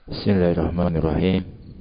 Bismillahirrahmanirrahim.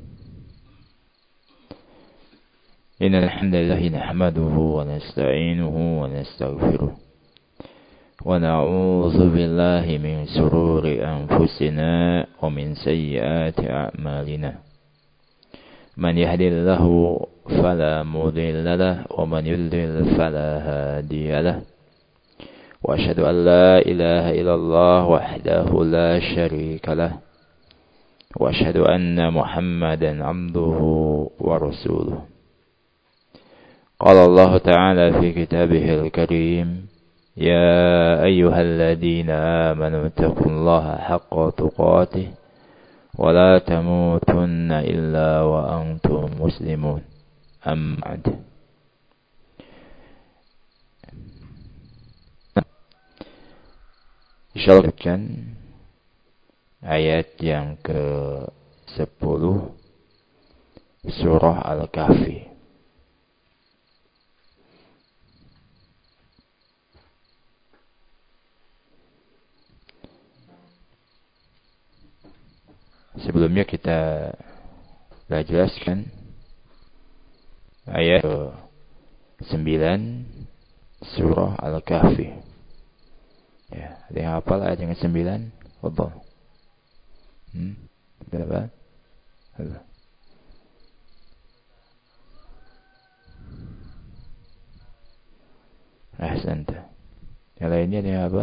Innal hamdalillah nahmaduhu wa nasta'inuhu wa nastaghfiruh. Wa na'udzu billahi min shururi anfusina wa min sayyiati a'malina. Man yahdihillahu fala mudilla lahu wa man yudlil fala hadiya lahu. Wa asyhadu an la ilaha illallah wahdahu la syarika lahu. وأشهد أن محمدا عبده ورسوله. قال الله تعالى في كتابه الكريم: يا أيها الذين آمنوا اتقوا الله حق تقاته ولا تموتن إلا وأنتم مسلمون. أما بعد. Insyaallah ayat yang ke-10 surah Al-Kahfi. Sebelumnya kita telah jelaskan ayat ke-9 surah Al-Kahfi. Ya, ada yang hafal ayat yang ke-9? Fadhal. Berapa? Ahsanta. Yang lainnya ada apa?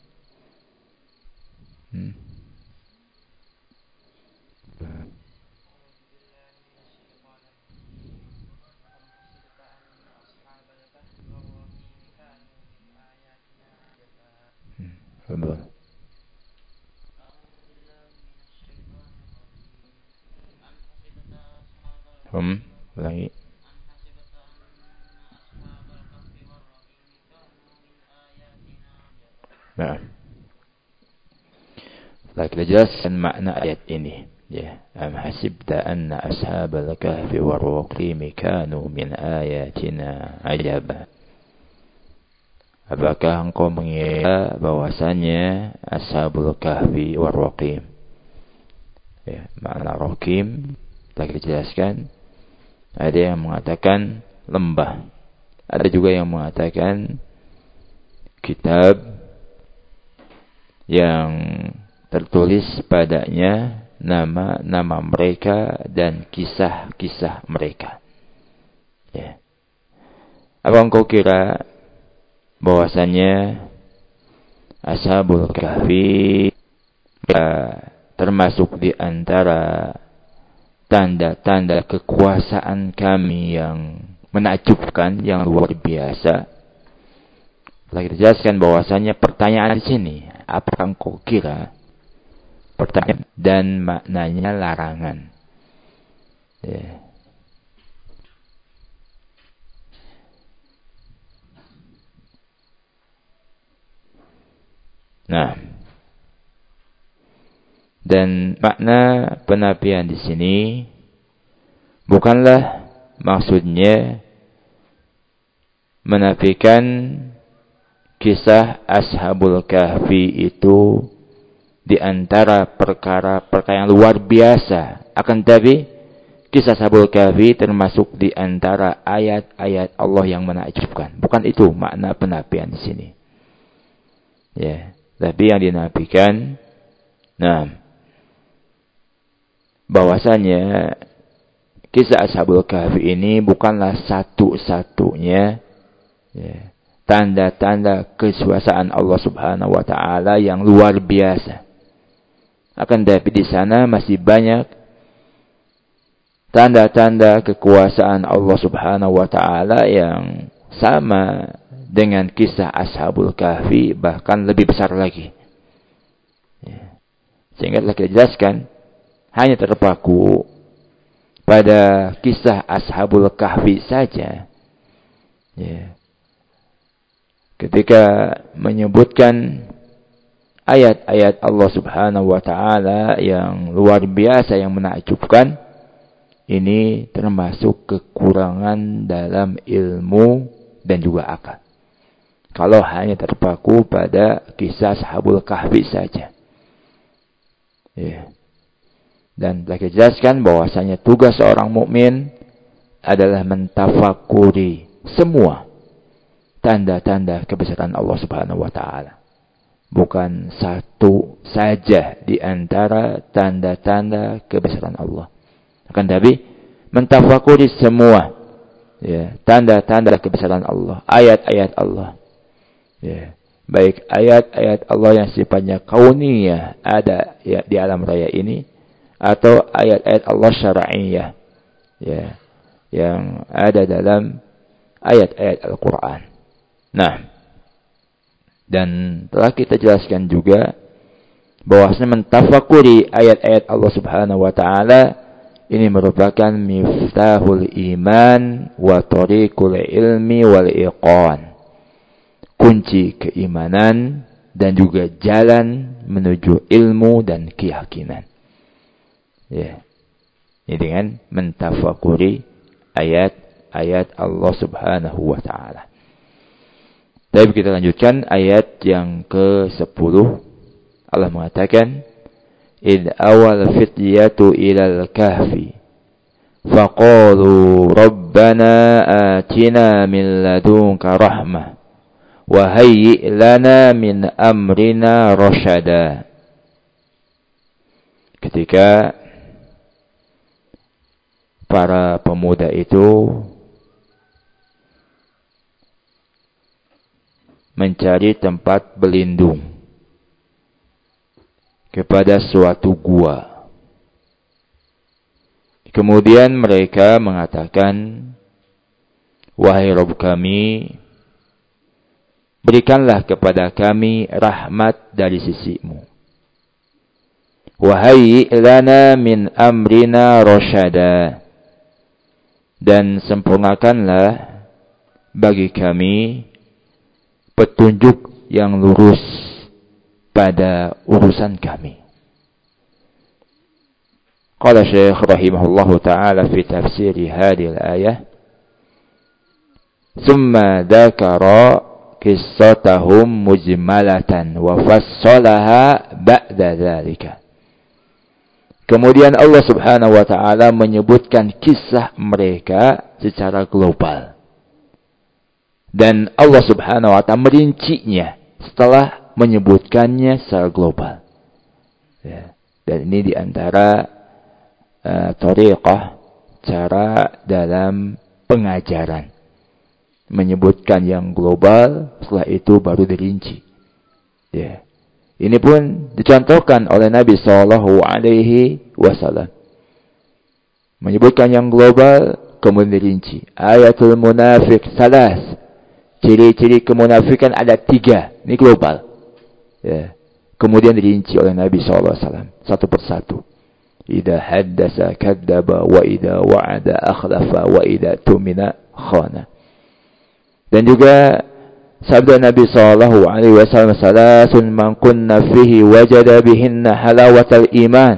Betul. Ulangi. Nah, setelah kita jelaskan makna ayat ini, ya, am hasibta anna ashabal kahfi war-raqim kanu min ayatina ajaba. Apakah engkau mengira bahwasanya ashabul kahfi war-raqim, ya, makna raqim telah kita jelaskan. Ada yang mengatakan lembah, ada juga yang mengatakan kitab yang tertulis padanya nama-nama mereka dan kisah-kisah mereka. Ya. Apa engkau kira bahwasanya Ashabul Kahfi termasuk di antara tanda-tanda kekuasaan kami yang menakjubkan, yang luar biasa? Lagi dijelaskan bahwasanya pertanyaan di sini, apakah engkau kira? Pertanyaan dan maknanya larangan. Ya. Nah, dan makna penafian di sini bukanlah maksudnya menafikan kisah Ashabul Kahfi itu di antara perkara-perkara yang luar biasa. Akan tetapi kisah Ashabul Kahfi termasuk di antara ayat-ayat Allah yang menakjubkan. Bukan itu makna penafian di sini. Ya, tapi yang dinafikan, bahwasanya kisah Ashabul Kahfi ini bukanlah satu-satunya, ya, tanda-tanda kekuasaan Allah Subhanahu wa taala yang luar biasa. Akan tetapi di sana masih banyak tanda-tanda kekuasaan Allah Subhanahu wa taala yang sama dengan kisah Ashabul Kahfi, bahkan lebih besar lagi. Ya. Sehingga telah kita jelaskan, hanya terpaku pada kisah Ashabul Kahfi saja. Ya. Ketika menyebutkan ayat-ayat Allah Subhanahu wa taala yang luar biasa, yang menakjubkan, ini termasuk kekurangan dalam ilmu dan juga akal. Kalau hanya terpaku pada kisah Ashabul Kahfi saja. Ya. Dan telah dijelaskan bahwasanya tugas seorang mukmin adalah mentafakuri semua tanda-tanda kebesaran Allah Subhanahu wa taala. Bukan satu saja di antara tanda-tanda kebesaran Allah. Akan tapi mentafakuri semua ya, tanda-tanda kebesaran Allah, ayat-ayat Allah. Ya, baik ayat-ayat Allah yang sifatnya kauniyah ada ya di alam raya ini, atau ayat-ayat Allah syar'iyah ya, yang ada dalam ayat-ayat Al-Quran. Nah, dan telah kita jelaskan juga bahwasanya mentafakuri ayat-ayat Allah Subhanahu wa taala ini merupakan miftahul iman wa tariqul ilmi wal iqan. Kunci keimanan dan juga jalan menuju ilmu dan keyakinan. Ya. Ini dengan mentafakuri ayat-ayat Allah Subhanahu wa taala. Tapi kita lanjutkan ayat yang ke-10. Allah mengatakan, "Id awal fityatu ilal kahfi faqalu rabbana atina min ladunka rahmah wa hayyi' lana min amrina rasyada." Ketika para pemuda itu mencari tempat berlindung kepada suatu gua. Kemudian mereka mengatakan, "Wahai Rabb kami, berikanlah kepada kami rahmat dari sisi-Mu. Wahai lana min amrina rasyada, dan sempurnakanlah bagi kami petunjuk yang lurus pada urusan kami." Qala Syekh rahimahullahu ta'ala fi tafsir hadhihi al-ayah, "Tsumma dzakara qissatahum mujmalatan wa fassalaha ba'da dzalika." Kemudian Allah Subhanahu wa taala menyebutkan kisah mereka secara global. Dan Allah Subhanahu wa taala merincinya setelah menyebutkannya secara global. Ya. Dan ini di antara thariqah, cara dalam pengajaran. Menyebutkan yang global, setelah itu baru dirinci. Ya. Ini pun dicontohkan oleh Nabi Sallallahu Alaihi Wasallam. Menyebutkan yang global, kemudian dirinci. Ayatul munafik salas. Ciri-ciri kemunafikan ada 3. Ini global. Ya. Kemudian dirinci oleh Nabi Sallallahu Alaihi Wasallam satu persatu. Idza haddasa kadzdzaba wa idza wa'ada akhlafa wa idza tumina khana. Dan juga sabda Nabi sallallahu alaihi wasallam, "Salasun man kunna fihi wajada bihinna halawatal iman."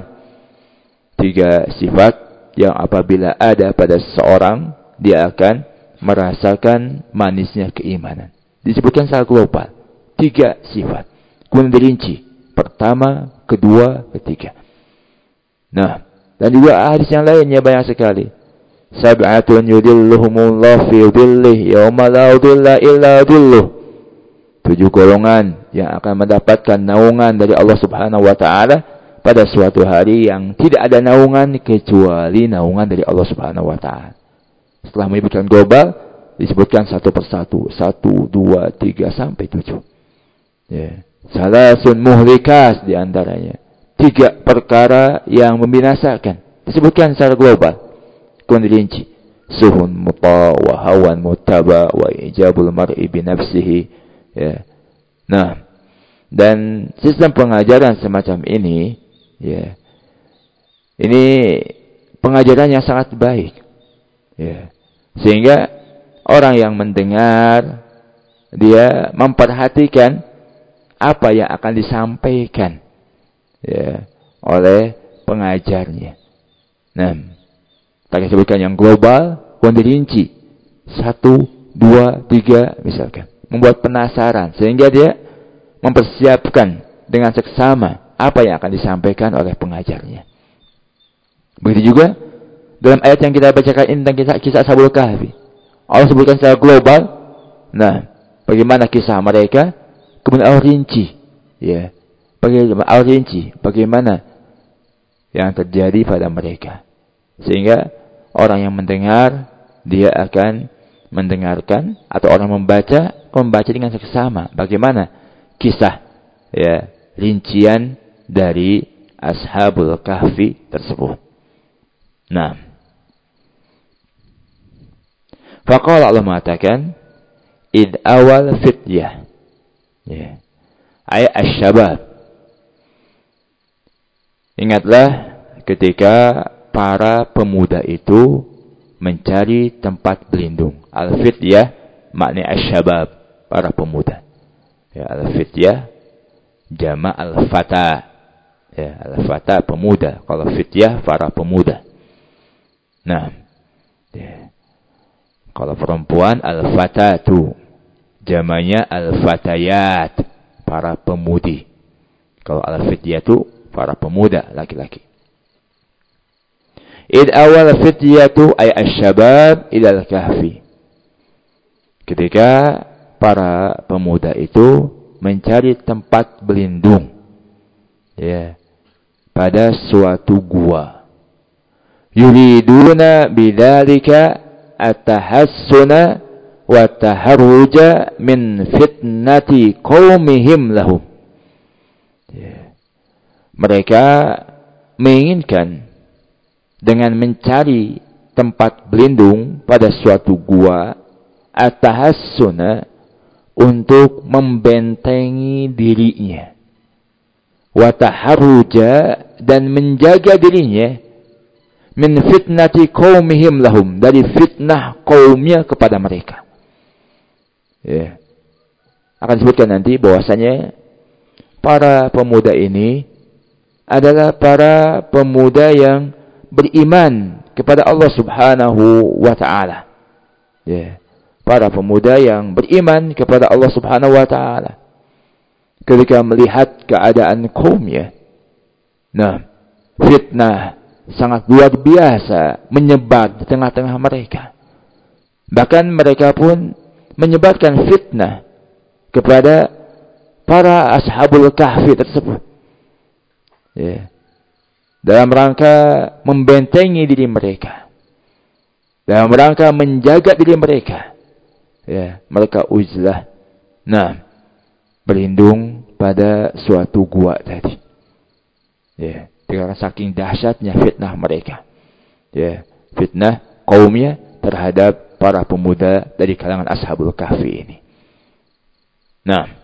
3 sifat yang apabila ada pada seseorang, dia akan merasakan manisnya keimanan. Disebutkan secara global. 3 sifat. Kemudian dirinci. Pertama, kedua, ketiga. Nah, dan juga hadis yang lainnya banyak sekali. Sab'atun yudilluhumullah fi dhillih yawma la dhilla illa dhilluh. 7 golongan yang akan mendapatkan naungan dari Allah Subhanahu wa taala pada suatu hari yang tidak ada naungan kecuali naungan dari Allah Subhanahu wa taala. Setelah menyebutkan global, disebutkan satu persatu. 1, 2, 3 sampai 7. Ya. Salasun muhlikas di antaranya. 3 perkara yang membinasakan. Disebutkan secara global. Kemudian dirinci. Suhun muta wa hawan mutaba wa ijabul mar'i binafsihi. Ya. Nah, dan sistem pengajaran semacam ini, ya, ini pengajaran yang sangat baik, ya, sehingga orang yang mendengar dia memperhatikan apa yang akan disampaikan, ya, oleh pengajarnya. Nah, tadi sebutkan yang global, kemudian dirinci 1, 2, 3 misalkan. Membuat penasaran sehingga dia mempersiapkan dengan seksama apa yang akan disampaikan oleh pengajarnya. Begitu juga dalam ayat yang kita bacakan ini tentang kisah Ashabul Kahfi. Allah sebutkan secara global. Nah, bagaimana kisah mereka? Kemudian Allah rinci. Ya. Allah rinci bagaimana yang terjadi pada mereka. Sehingga orang yang mendengar, dia akan mendengarkan, atau orang membaca dengan seksama. Bagaimana kisah, ya, rincian dari Ashabul Kahfi tersebut. Nah, faqala Allah mengatakan, id awal fityah, ya, ay asyabab. Ingatlah ketika para pemuda itu mencari tempat berlindung. Al-fityah maknanya asyabab, para pemuda. Ya, al-fityah jama' al-fata. Ya, al-fata pemuda. Kalau fityah para pemuda. Nah, ya. Kalau perempuan al-fatatu, jamanya al-fatayat, para pemudi. Kalau al-fityatu para pemuda laki-laki. Id awal fityatu ay asyabab ilal kahfi. Ketika para pemuda itu mencari tempat berlindung, ya, pada suatu gua. Yuriduna bidzalika at-tahassuna wa taharruja min fitnati qaumihim lahum. Ya. Mereka menginginkan dengan mencari tempat berlindung pada suatu gua, at-tahassuna, untuk membentengi dirinya, wa taharruja, dan menjaga dirinya, min fitnati qaumihim lahum, dari fitnah kaumnya kepada mereka. Ya. Akan disebutkan nanti bahwasanya para pemuda ini adalah para pemuda yang beriman kepada Allah Subhanahu wa ta'ala. Ya. Para pemuda yang beriman kepada Allah Subhanahu wa ta'ala. Ketika melihat keadaan kaumnya, nah, fitnah sangat luar biasa menyebar di tengah-tengah mereka. Bahkan mereka pun menyebarkan fitnah kepada para Ashabul Kahfi tersebut. Ya. Dalam rangka membentengi diri mereka, dalam rangka menjaga diri mereka, ya, mereka uzlah, nah, berlindung pada suatu gua tadi, ya, karena saking dahsyatnya fitnah mereka, ya, fitnah kaumnya terhadap para pemuda dari kalangan Ashabul Kahfi ini. Nah,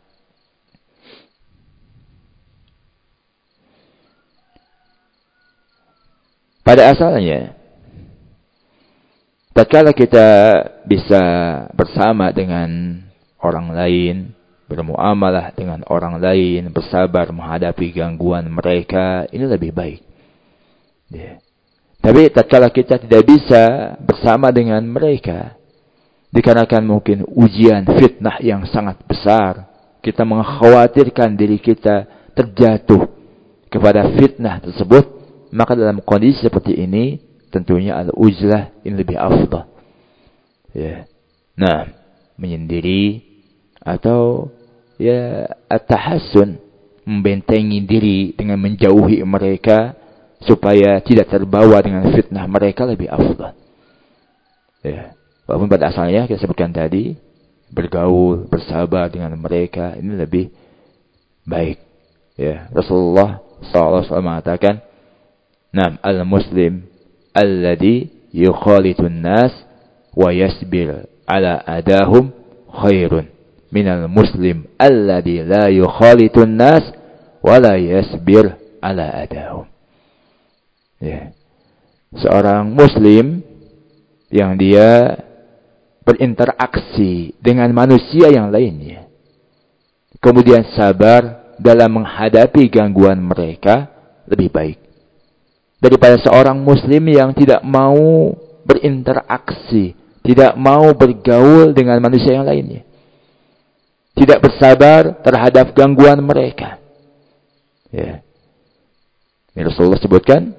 pada asalnya, tatkala kita bisa bersama dengan orang lain, bermuamalah dengan orang lain, bersabar menghadapi gangguan mereka, ini lebih baik. Ya. Tapi tatkala kita tidak bisa bersama dengan mereka, dikarenakan mungkin ujian fitnah yang sangat besar, kita mengkhawatirkan diri kita terjatuh kepada fitnah tersebut, maka dalam kondisi seperti ini, tentunya al-uzlah ini lebih afdal. Ya. Nah, menyendiri atau, ya, at-tahassun, membentengi diri dengan menjauhi mereka supaya tidak terbawa dengan fitnah mereka, lebih afdal. Ya. Walaupun pada asalnya kita sebutkan tadi, bergaul, bersabar dengan mereka ini lebih baik. Ya. Rasulullah SAW mengatakan, "Nam al-muslim alladhi yukhalitun nas wa yasbir ala adahum khairun minal muslim alladhi la yukhalitun nas wa la yasbir ala adahum." Ya. Seorang muslim yang dia berinteraksi dengan manusia yang lainnya, kemudian sabar dalam menghadapi gangguan mereka, lebih baik daripada seorang muslim yang tidak mau berinteraksi, tidak mau bergaul dengan manusia yang lainnya, tidak bersabar terhadap gangguan mereka. Ya. Ini Rasulullah sebutkan,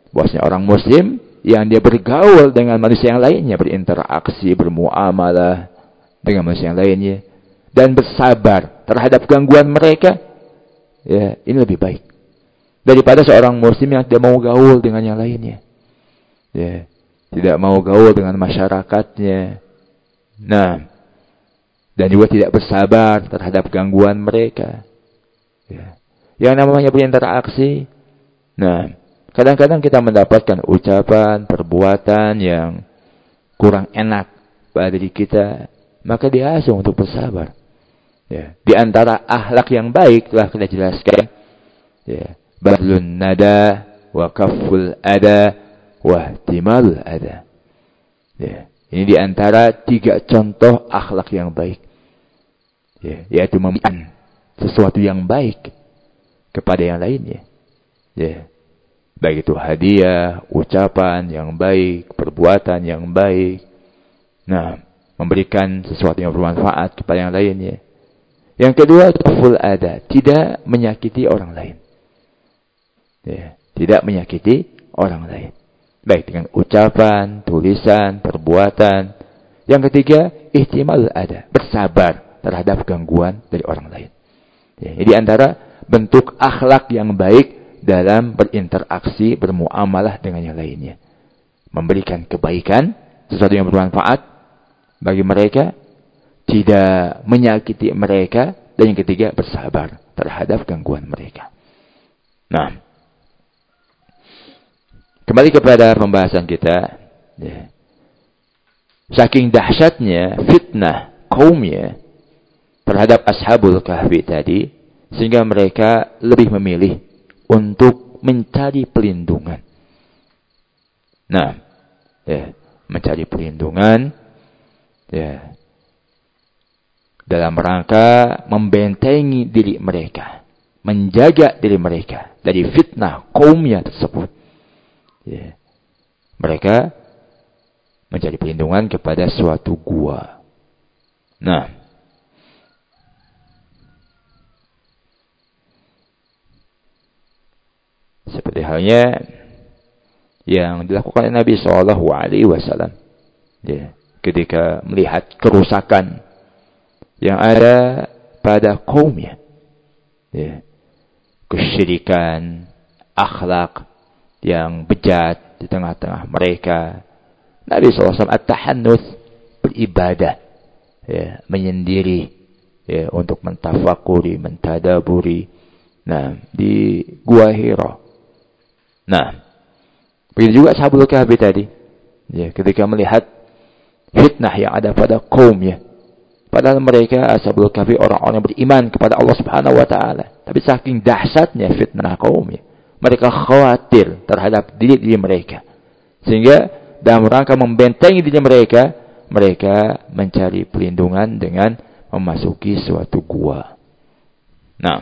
Bahwasanya orang muslim yang dia bergaul dengan manusia yang lainnya, berinteraksi, bermuamalah dengan manusia yang lainnya, dan bersabar terhadap gangguan mereka, ya, ini lebih baik daripada seorang muslim yang tidak mau gaul dengan yang lainnya, ya, tidak mau gaul dengan masyarakatnya, nah, dan juga tidak bersabar terhadap gangguan mereka, ya. Yang namanya berinteraksi, nah, kadang-kadang kita mendapatkan ucapan, perbuatan yang kurang enak pada diri kita, maka diasuh untuk bersabar. Ya, di antara akhlak yang baik telah kita jelaskan, ya, badlun nada wa kafful ada wa ihtimalul ada. Ya, ini di antara 3 contoh akhlak yang baik. Ya, yaitu memberikan sesuatu yang baik kepada yang lainnya. Ya. Baik itu hadiah, ucapan yang baik, perbuatan yang baik. Nah, memberikan sesuatu yang bermanfaat kepada yang lainnya. Yang kedua, kaful ada, tidak menyakiti orang lain. Ya, tidak menyakiti orang lain. Baik dengan ucapan, tulisan, perbuatan. Yang ketiga, ihtimal ada, bersabar terhadap gangguan dari orang lain. Ya, di antara bentuk akhlak yang baik dalam berinteraksi, bermuamalah dengan yang lainnya. Memberikan kebaikan, sesuatu yang bermanfaat bagi mereka, tidak menyakiti mereka, dan yang ketiga bersabar terhadap gangguan mereka. Nah, kembali kepada pembahasan kita. Ya. Saking dahsyatnya fitnah kaumnya terhadap Ashabul Kahfi tadi, sehingga mereka lebih memilih untuk mencari pelindungan. Nah, ya, mencari pelindungan, ya, dalam rangka membentengi diri mereka, menjaga diri mereka dari fitnah kaumnya tersebut. Ya. Mereka mencari perlindungan kepada suatu gua. Nah, seperti halnya yang dilakukan oleh Nabi SAW, ya, ketika melihat kerusakan yang ada pada kaumnya, ya, kesyirikan, akhlak yang bejat di tengah-tengah mereka. Nabi SAW at-tahannuts, beribadah, ya, menyendiri, ya, untuk mentafakuri, mentadaburi. Nah, di Gua Hira. Nah, begitu juga Ashabul Kahfi tadi, ya, ketika melihat fitnah yang ada pada kaumnya. Padahal mereka Ashabul Kahfi orang-orang yang beriman kepada Allah Subhanahu wa taala. Tapi saking dahsyatnya fitnah kaumnya, mereka khawatir terhadap diri mereka. Sehingga dalam rangka membentengi diri mereka, mereka mencari perlindungan dengan memasuki suatu gua. Nah,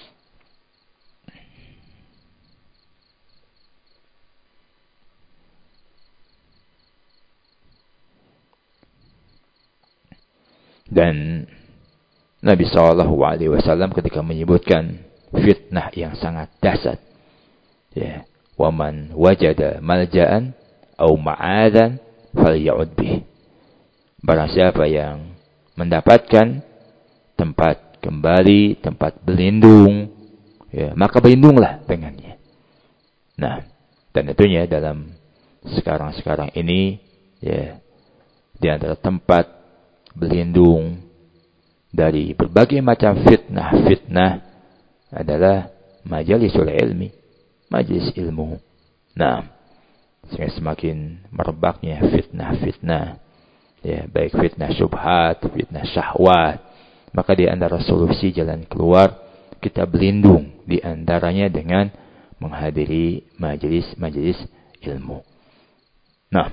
dan Nabi SAW ketika menyebutkan fitnah yang sangat dahsyat, ya, waman wajada malja'an au ma'adan falya'ud bih. Barang siapa yang mendapatkan tempat kembali, tempat berlindung, ya, maka berlindunglah dengannya. Nah, dan tentunya dalam sekarang ini, ya, di antara tempat berlindung dari berbagai macam fitnah adalah majalisul ilmi, majelis ilmu. Nah, sehingga semakin merebaknya fitnah, ya, baik fitnah syubhat, fitnah syahwat, maka di antara solusi jalan keluar kita berlindung di antaranya dengan menghadiri majelis ilmu. Nah,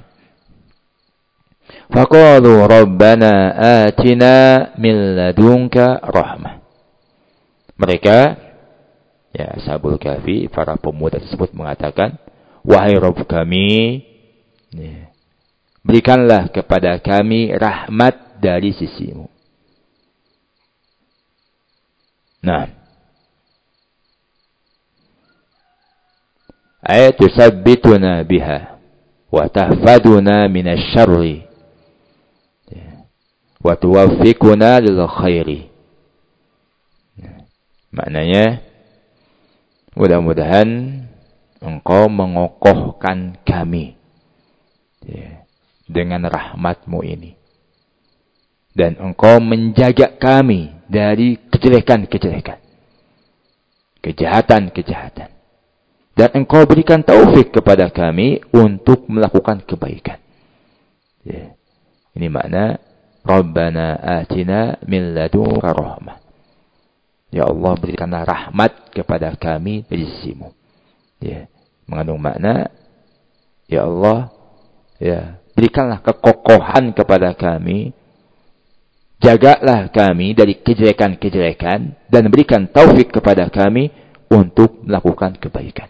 faqalu rabbana atina min ladunka rahmah. Mereka, ya, Ashabul Kahfi, para pemuda tersebut mengatakan, wahai Rabb kami, ya, berikanlah kepada kami rahmat dari sisimu. Nah, ay tusabbituna biha wa tahfaduna minasyarri wa tuwaffiquna lil khairi. Maknanya, mudah-mudahan engkau mengokohkan kami dengan rahmat-Mu ini. Dan engkau menjaga kami dari kejelekan-kejelekan. Kejahatan-kejahatan. Dan engkau berikan taufik kepada kami untuk melakukan kebaikan. Ini makna Rabbana atina min ladunka rahmah. Ya Allah, berikanlah rahmat kepada kami dari sisi-Mu. Mengandung makna, ya Allah, berikanlah kekokohan kepada kami. Jagalah kami dari kejelekan-kejelekan dan berikan taufik kepada kami untuk melakukan kebaikan.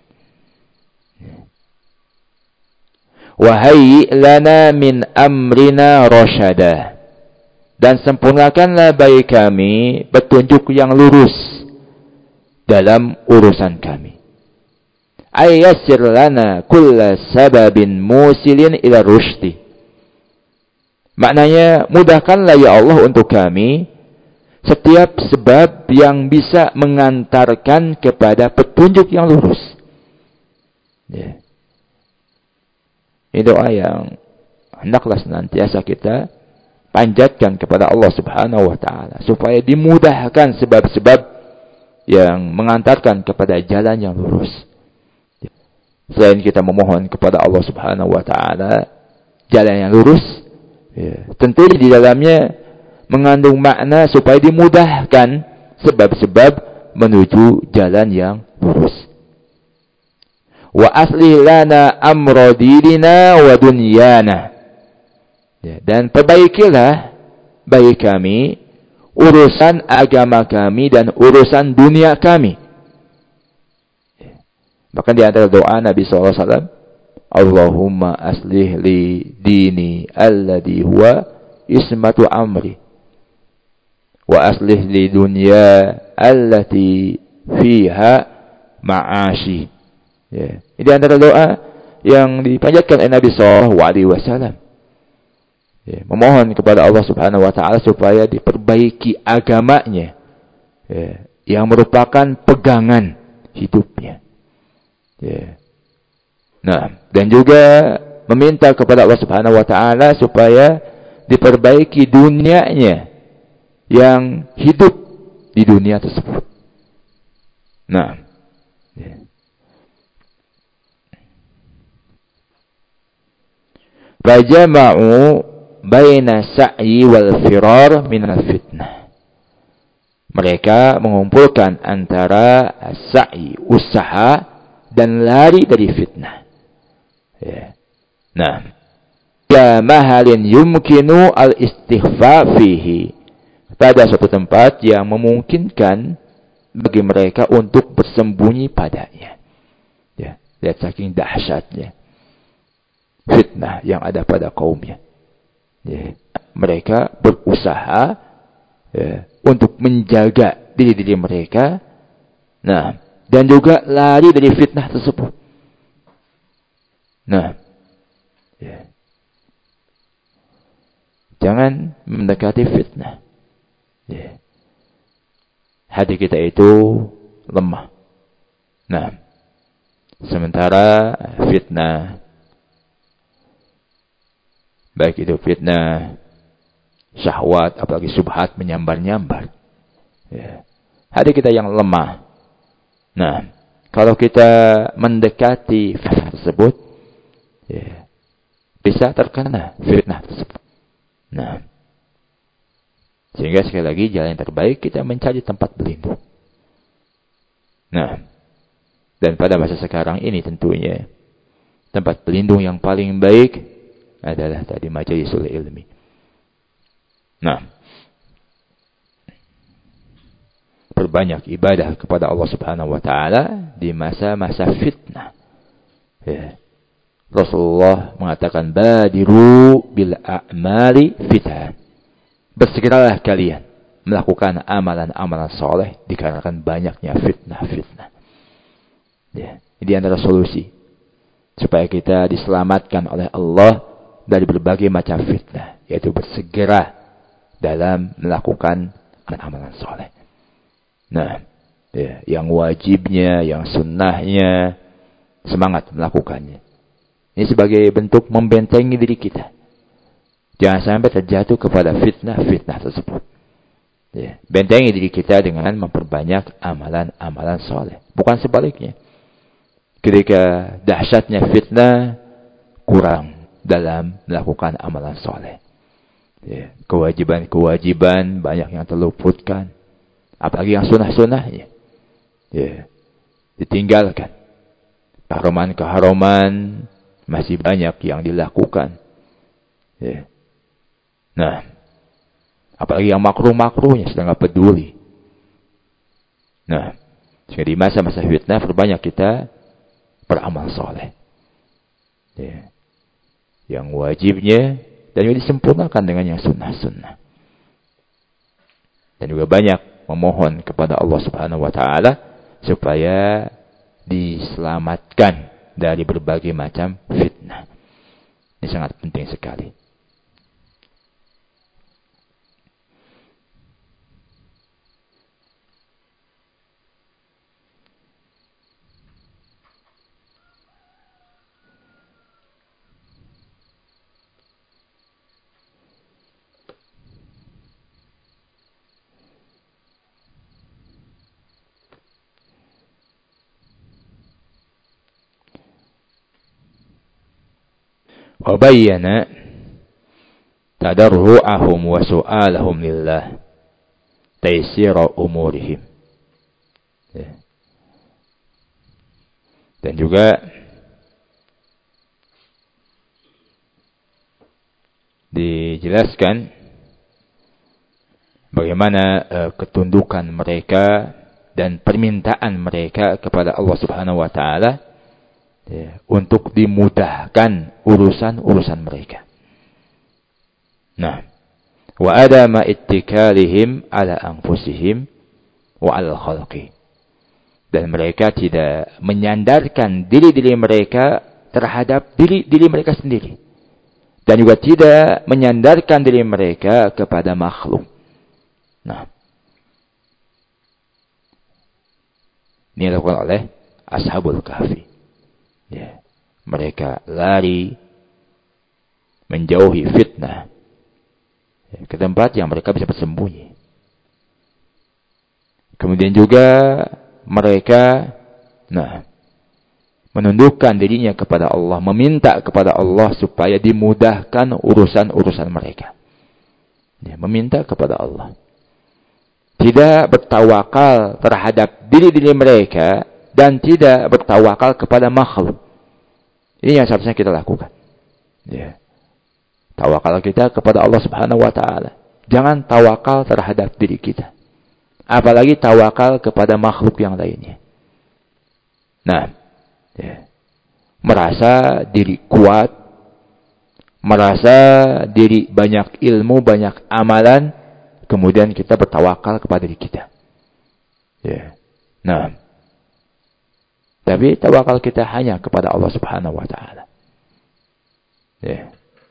Wahai lana min amrina rasyada. Dan sempurnakanlah bagi kami petunjuk yang lurus dalam urusan kami. Ayassir lana kulla sababin musilin ila rusydi. Maknanya, mudahkanlah ya Allah untuk kami setiap sebab yang bisa mengantarkan kepada petunjuk yang lurus. Ini doa yang hendaklah senantiasa kita panjatkan kepada Allah Subhanahu wa taala supaya dimudahkan sebab-sebab yang mengantarkan kepada jalan yang lurus. Selain kita memohon kepada Allah Subhanahu wa taala jalan yang lurus, tentu di dalamnya mengandung makna supaya dimudahkan sebab-sebab menuju jalan yang lurus. Wa aslih lana amra dinina wa dunyana. Dan perbaikilah bagi kami urusan agama kami dan urusan dunia kami. Bahkan di antara doa Nabi SAW, Allahumma aslih li dini alladhi huwa ismatu amri. Wa aslih li dunya allati fiha ma'ashi. Ini antara doa yang dipanjatkan oleh Nabi SAW. Memohon kepada Allah Subhanahu wa taala supaya diperbaiki agamanya, yang merupakan pegangan hidupnya. Nah, dan juga meminta kepada Allah Subhanahu wa taala supaya diperbaiki dunianya yang hidup di dunia tersebut. Nah, fajama'u baina sa'yi wal firar minal fitnah. Mereka mengumpulkan antara sa'i, usaha, dan lari dari fitnah. Nah, ya mahalin yumkinu al-istighfa fihi. Pada suatu tempat yang memungkinkan bagi mereka untuk bersembunyi padanya. Lihat saking dahsyatnya fitnah yang ada pada kaumnya. Mereka berusaha untuk menjaga diri-diri mereka. Nah, dan juga lari dari fitnah tersebut. Nah, jangan mendekati fitnah. Hati kita itu lemah. Nah, sementara fitnah, baik itu fitnah syahwat, apalagi subhat menyambar-nyambar, hati kita yang lemah. Nah, kalau kita mendekati fitnah tersebut, bisa terkena fitnah tersebut. Nah, sehingga sekali lagi jalan yang terbaik kita mencari tempat berlindung. Nah, dan pada masa sekarang ini tentunya tempat berlindung yang paling baik adalah tadi majlisul ilmi. Nah, perbanyak ibadah kepada Allah Subhanahu wa taala di masa-masa fitnah. Rasulullah mengatakan badiru bil a'mali fitan. Bersegeralah kalian melakukan amalan-amalan soleh dikarenakan banyaknya fitnah-fitnah. Ini antara solusi supaya kita diselamatkan oleh Allah dari berbagai macam fitnah, yaitu bersegera dalam melakukan amalan soleh. Nah, ya, yang wajibnya, yang sunnahnya, semangat melakukannya. Ini sebagai bentuk membentengi diri kita. Jangan sampai terjatuh kepada fitnah-fitnah tersebut. Ya, bentengi diri kita dengan memperbanyak amalan-amalan soleh. Bukan sebaliknya. Ketika dahsyatnya fitnah, kurang dalam melakukan amalan soleh. Ya, kewajiban-kewajiban banyak yang terluputkan. Apalagi yang sunnah-sunnahnya. Ya, ditinggalkan. Keharuman-keharuman masih banyak yang dilakukan. Ya. Nah, apalagi yang makruh-makruhnya sudah nggak peduli. Nah, sehingga di masa-masa fitnah perbanyak kita beramal soleh. Ya. Yang wajibnya dan juga disempurnakan dengan yang sunnah-sunnah. Dan juga banyak memohon kepada Allah Subhanahu wa taala supaya diselamatkan dari berbagai macam fitnah. Ini sangat penting sekali. وبين تضرعهم وسؤالهم لله تيسير أمورهم. Dan juga dijelaskan bagaimana ketundukan mereka dan permintaan mereka kepada Allah Subhanahu wa taala, ya, untuk dimudahkan urusan-urusan mereka. Nah, wa adama ittikalihim ala anfusihim wa al khalqi. Dan mereka tidak menyandarkan diri-diri mereka terhadap diri mereka sendiri. Dan juga tidak menyandarkan diri mereka kepada makhluk. Nah, ini dilakukan oleh Ashabul Kahfi. Ya, mereka lari menjauhi fitnah, ya, ke tempat yang mereka bisa bersembunyi. Kemudian juga mereka menundukkan dirinya kepada Allah, meminta kepada Allah supaya dimudahkan urusan-urusan mereka. Ya, meminta kepada Allah. Tidak bertawakal terhadap diri-diri mereka dan tidak bertawakal kepada makhluk. Ini yang seharusnya kita lakukan. Ya. Tawakal kita kepada Allah Subhanahu wa taala. Jangan tawakal terhadap diri kita. Apalagi tawakal kepada makhluk yang lainnya. Nah, ya, merasa diri kuat, merasa diri banyak ilmu, banyak amalan, kemudian kita bertawakal kepada diri kita. Ya. Nah, tapi tawakal kita hanya kepada Allah Subhanahu wa taala. Ya.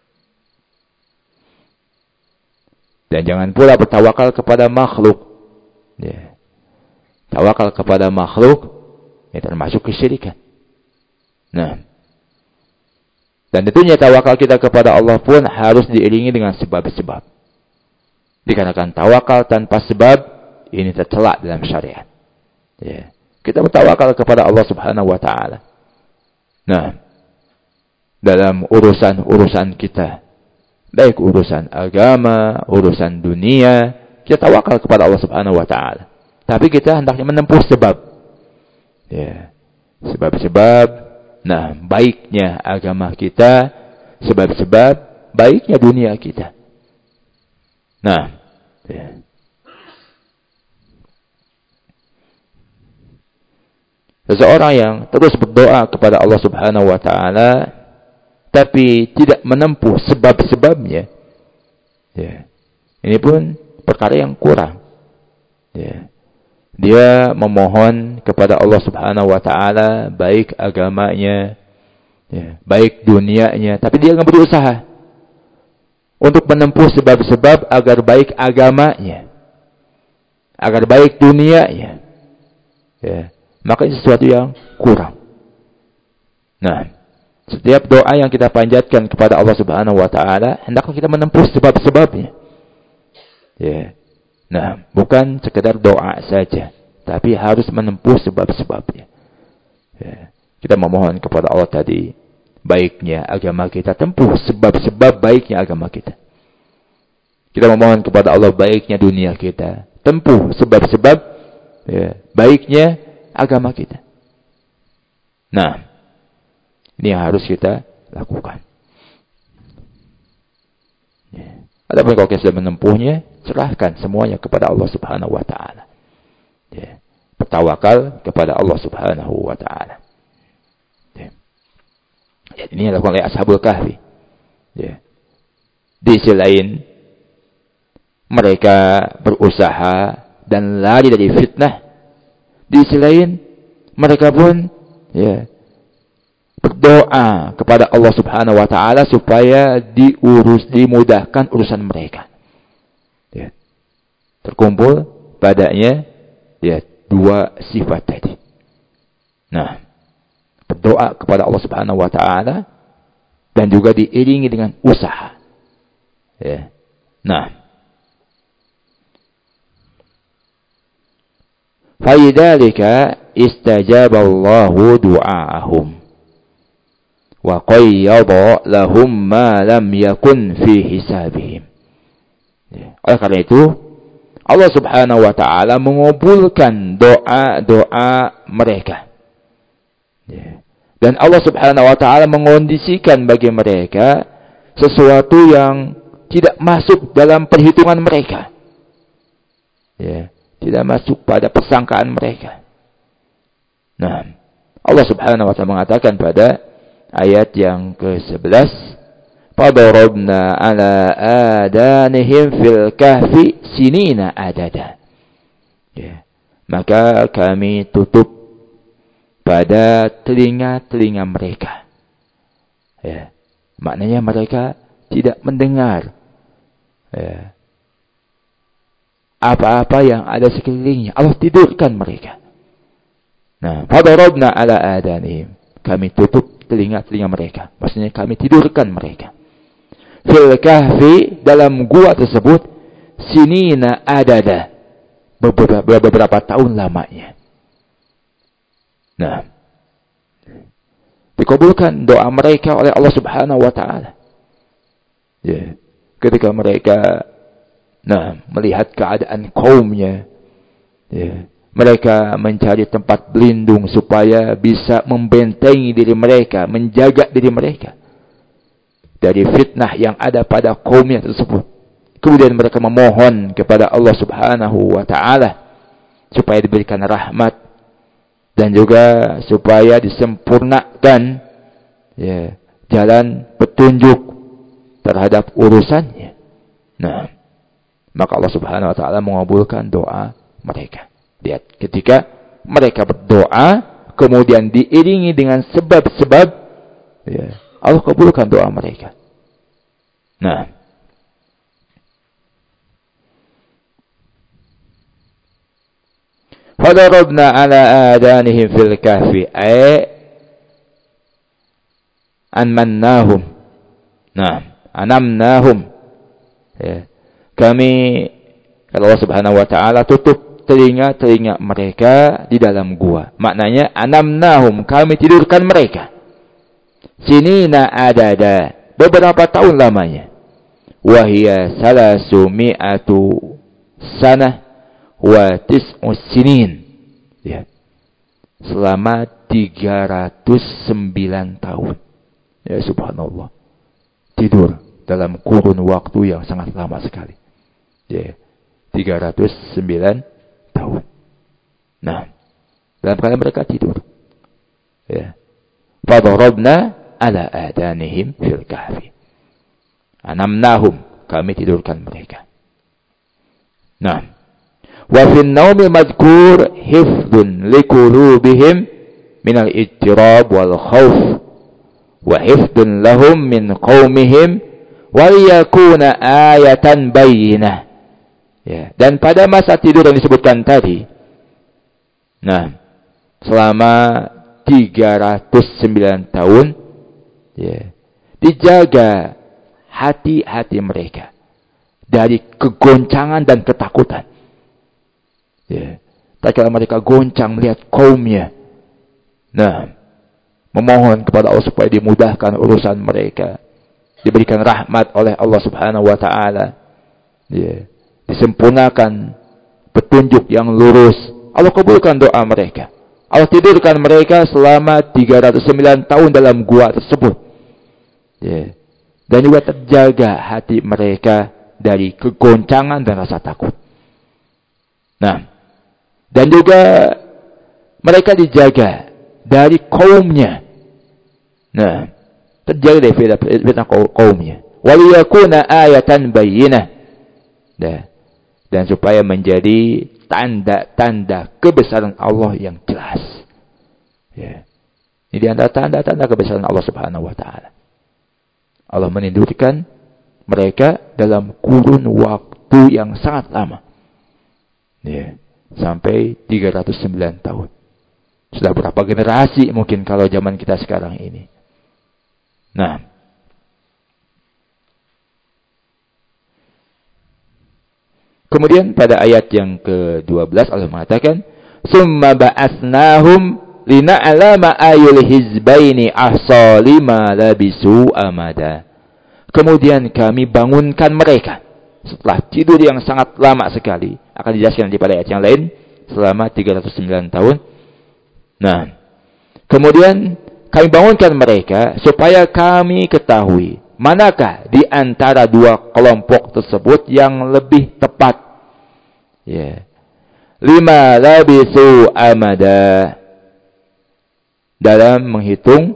Dan jangan pula bertawakal kepada makhluk. Ya. Tawakal kepada makhluk ya termasuk kesyirikan. Nah, dan tentunya tawakal kita kepada Allah pun harus diiringi dengan sebab-sebab. Dikarenakan tawakal tanpa sebab ini tercela dalam syariat. Ya. Kita bertawakal kepada Allah Subhanahu wa taala. Nah, dalam urusan-urusan kita, baik urusan agama, urusan dunia, kita tawakal kepada Allah Subhanahu wa taala. Tapi kita hendaknya menempuh sebab. Ya. Sebab-sebab, nah, baiknya agama kita, sebab-sebab baiknya dunia kita. Nah, ya. Seseorang yang terus berdoa kepada Allah Subhanahu wa taala tapi tidak menempuh sebab-sebabnya, ya, ini pun perkara yang kurang. Ya. Dia memohon kepada Allah Subhanahu wa taala baik agamanya, Ya, baik dunianya, tapi dia nggak berusaha untuk menempuh sebab-sebab agar baik agamanya, agar baik dunianya. Ya, maka ini sesuatu yang kurang. Nah, setiap doa yang kita panjatkan kepada Allah Subhanahu wa taala, hendaklah kita menempuh sebab-sebabnya. Ya. Nah, bukan sekedar doa saja, tapi harus menempuh sebab-sebabnya. Ya. Kita memohon kepada Allah tadi baiknya agama kita, tempuh sebab-sebab baiknya agama kita. Kita memohon kepada Allah baiknya dunia kita, tempuh sebab-sebab baiknya agama kita. Nah, ini yang harus kita lakukan. Adapun kalau kita sudah menempuhnya, serahkan semuanya kepada Allah Subhanahu wa taala. Bertawakal kepada Allah Subhanahu wa taala. Ini yang dilakukan oleh Ashabul Kahfi. Di sisi lain, mereka berusaha dan lari dari fitnah. Di sisi lain, mereka pun berdoa kepada Allah Subhanahu wa taala supaya dimudahkan urusan mereka. Terkumpul padanya dua sifat tadi. Nah, berdoa kepada Allah Subhanahu wa taala dan juga diiringi dengan usaha. Nah, fa'idzalika istajaballahu du'aahum wa qayyada lahum ma lam yakun fi hisabihim. Oleh karena itu, Allah Subhanahu wa taala mengabulkan doa-doa mereka. Dan Allah Subhanahu wa taala mengondisikan bagi mereka sesuatu yang tidak masuk dalam perhitungan mereka. Tidak masuk pada persangkaan mereka. Nah, Allah Subhanahu wa taala mengatakan pada ayat yang ke-11, "Fadarabna 'ala adanihim fil kahfi sinina adada." Maka kami tutup pada telinga-telinga mereka. Maknanya mereka tidak mendengar apa-apa yang ada sekelilingnya. Allah tidurkan mereka. Nah, fadarabna 'ala adanihim. Kami tutup telinga-telinga mereka. Maksudnya kami tidurkan mereka. Fil kahfi, dalam gua tersebut, sinina adada. Beberapa tahun lamanya. Nah, dikabulkan doa mereka oleh Allah Subhanahu wa taala. Ketika mereka melihat keadaan kaumnya, mereka mencari tempat berlindung supaya bisa membentengi diri mereka, menjaga diri mereka dari fitnah yang ada pada kaumnya tersebut. Kemudian mereka memohon kepada Allah Subhanahu wa taala supaya diberikan rahmat dan juga supaya disempurnakan jalan petunjuk terhadap urusannya. Nah, maka Allah Subhanahu wa taala mengabulkan doa mereka. Lihat, ketika mereka berdoa kemudian diiringi dengan sebab-sebab, Allah kabulkan doa mereka. Nah, fadarabna 'ala adanihim fil kahfi ay anmannahum. Nah, anamnahum. Kami, kalau Allah Subhanahu wa taala, tutup telinga-telinga mereka di dalam gua. Maknanya anamnahum, kami tidurkan mereka. Sinina adada, beberapa tahun lamanya. Wahia salasumi'atu sanah wa tis'us sinin. Selama 309 tahun. Ya subhanallah. Tidur dalam kurun waktu yang sangat lama sekali. 309 tahun. Nah, dalam keadaan mereka tidur. Fadarabna 'ala adanihim fil kahfi. Anamnahum, kami tidurkan mereka. Nah, wa fin naumil madhkur hifdun liqulubihim minal ittirab wal khauf wa hifdun lahum min qaumihim wa liyakuna ayatan bayyinah. Ya, dan pada masa tidur yang disebutkan tadi, nah, selama 309 tahun, ya, dijaga hati-hati mereka dari kegoncangan dan ketakutan. Ya, tatkala mereka goncang melihat kaumnya, nah, memohon kepada Allah supaya dimudahkan urusan mereka, diberikan rahmat oleh Allah Subhanahu wa taala. Ya, disempurnakan petunjuk yang lurus. Allah kabulkan doa mereka. Allah tidurkan mereka selama 309 tahun dalam gua tersebut. Ya. Dan juga terjaga hati mereka dari kegoncangan dan rasa takut. Nah, dan juga mereka dijaga dari kaumnya. Nah, terjaga dari fitnah kaumnya. Waliyakuna ayatan bayyinah. Nah, dan supaya menjadi tanda-tanda kebesaran Allah yang jelas. Ya. Ini di antara tanda-tanda kebesaran Allah Subhanahu wa taala. Allah menidurkan mereka dalam kurun waktu yang sangat lama. Ya. Sampai 309 tahun. Sudah berapa generasi mungkin kalau zaman kita sekarang ini. Nah, kemudian pada ayat yang ke-12 Allah mengatakan, "Summa ba'atsnahum lina'lama ayyul hizbaini ahsa lima labisu amada." Kemudian kami bangunkan mereka setelah tidur yang sangat lama sekali. Akan dijelaskan di pada ayat yang lain selama 309 tahun. Nah, kemudian kami bangunkan mereka supaya kami ketahui manakah di antara dua kelompok tersebut yang lebih tepat. Ya. Lima labisu amada. Dalam menghitung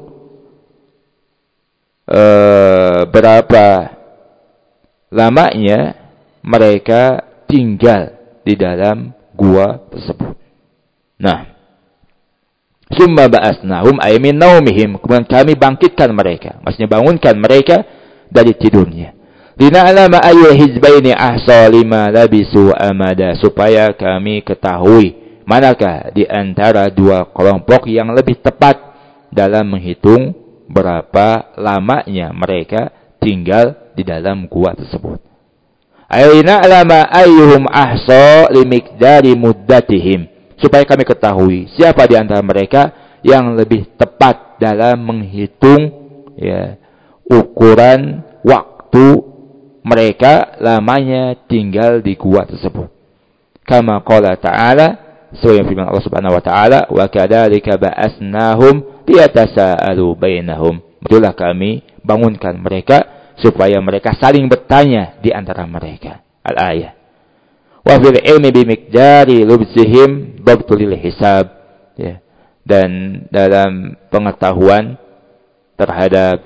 berapa lamanya mereka tinggal di dalam gua tersebut. Nah, summa ba'asnahum ay min naumihim. Kemudian kami bangkitkan mereka. Maksudnya bangunkan mereka dari tidurnya. Lina'lama ayyul hizbaini ahsa lima labisu amada. Supaya kami ketahui manakah di antara dua kelompok yang lebih tepat dalam menghitung berapa lamanya mereka tinggal di dalam gua tersebut. Lina'lama ayyuhum ahsa limikdari muddatihim. Supaya kami ketahui siapa di antara mereka yang lebih tepat dalam menghitung ya, ukuran waktu mereka lamanya tinggal di gua tersebut. Kama qala ta'ala, sesuai firman Allah Subhanahu wa taala, wa kadzalika ba'asnahum liyatasaalu bainahum. Itulah kami bangunkan mereka supaya mereka saling bertanya di antara mereka. Al-ayah. Wa fil ilmi bimiqdari lubsihim babtul hisab. Ya. Dan dalam pengetahuan terhadap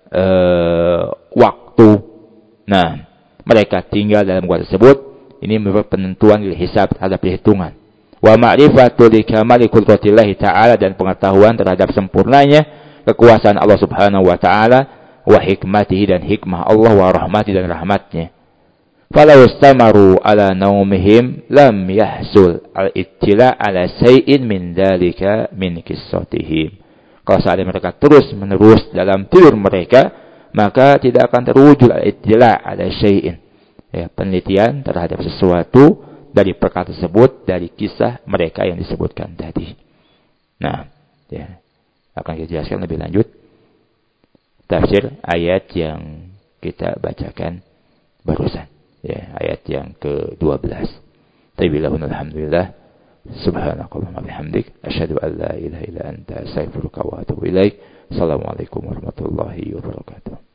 waktu, nah, mereka tinggal dalam gua tersebut, ini merupakan penentuan hisab terhadap perhitungan. Wa ma'rifatu li kamali qudratillahi ta'ala, dan pengetahuan terhadap sempurnanya kekuasaan Allah Subhanahu wa taala, wa hikmatihi, dan hikmah Allah, wa rahmati, dan rahmatnya. Falau istamaru ala naumihim lam yahsul al-ittila ala say'in min dzalika min qissatihim. Kalau seandainya mereka terus menerus dalam tidur mereka, maka tidak akan terwujud al-ittila ala syai'in, ya, penelitian terhadap sesuatu dari perkara tersebut, dari kisah mereka yang disebutkan tadi. Nah, ya, akan kita jelaskan lebih lanjut tafsir ayat yang kita bacakan barusan, ya, ayat yang ke-12. Alhamdulillah, subhanakallahumma bihamdik, asyhadu an la ilaha illa anta, astaghfiruka wa atubu ilaik. Assalamualaikum warahmatullahi wabarakatuh.